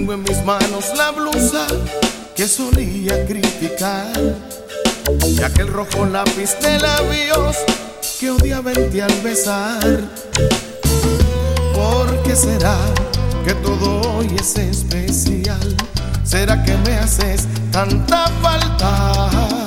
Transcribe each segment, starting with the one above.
Tengo en mis manos la blusa que solía criticar y aquel rojo lápiz de labios que odiaba en ti al besar. ¿Por qué será que todo hoy es especial? ¿Será que me haces tanta falta?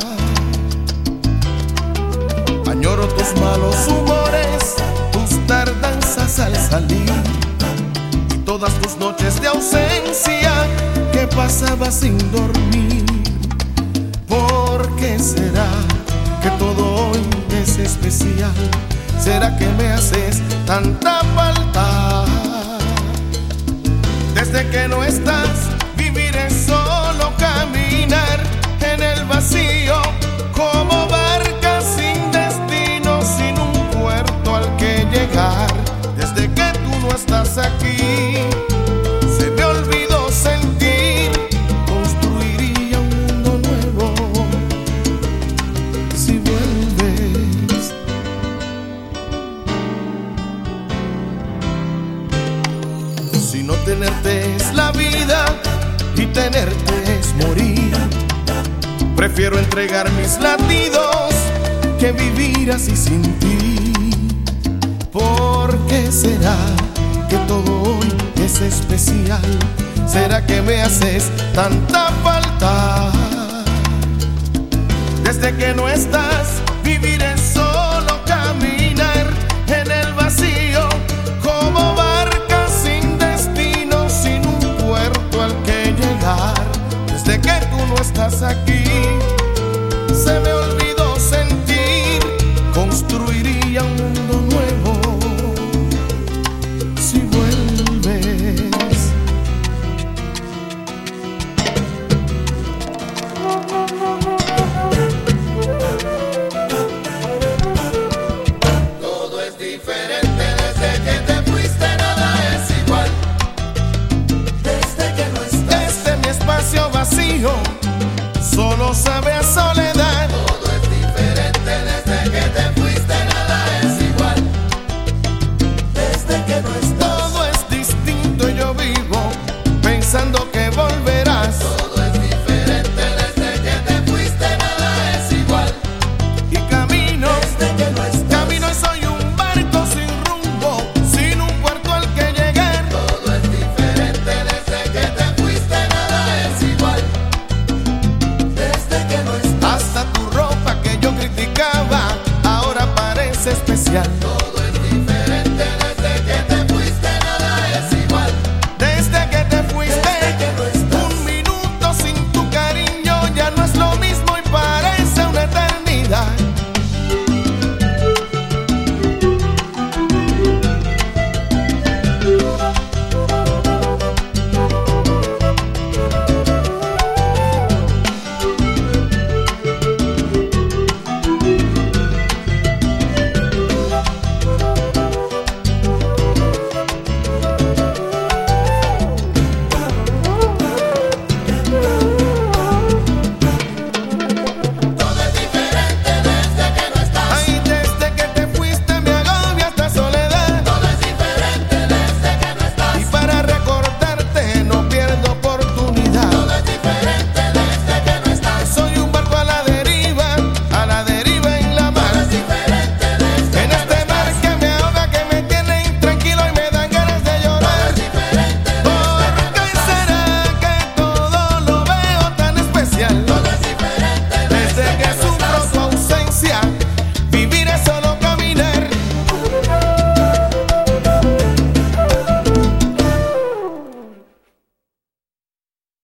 Añoro tus malos humores, tus tardanzas al salir y todas tus noches de ausencia que pasaba sin dormir. ¿Por qué será que todo hoy es especial? ¿Será que me haces tanta falta? Desde que no estás, vivir es solo caminar en el vacío, como barca sin destino, sin un puerto al que llegar. Desde que tú no estás aquí, se me olvidó sentir. Construiría un mundo nuevo si vuelves. Si no tenerte es la vida y tenerte es morir, prefiero entregar mis latidos que vivir así sin ti. ¿Por qué será que todo hoy es especial? ¿Será que me haces tanta falta? Desde que no estás, vivir es solo caminar en el vacío, como barca sin destino, sin un puerto al que llegar. Desde que tú no estás aquí, se me olvidó sentir. Construiría un mundo nuevo si vuelves. Todo es diferente desde que te fuiste, nada es igual. Desde que no estás, Desde mi espacio vacío, solo sabe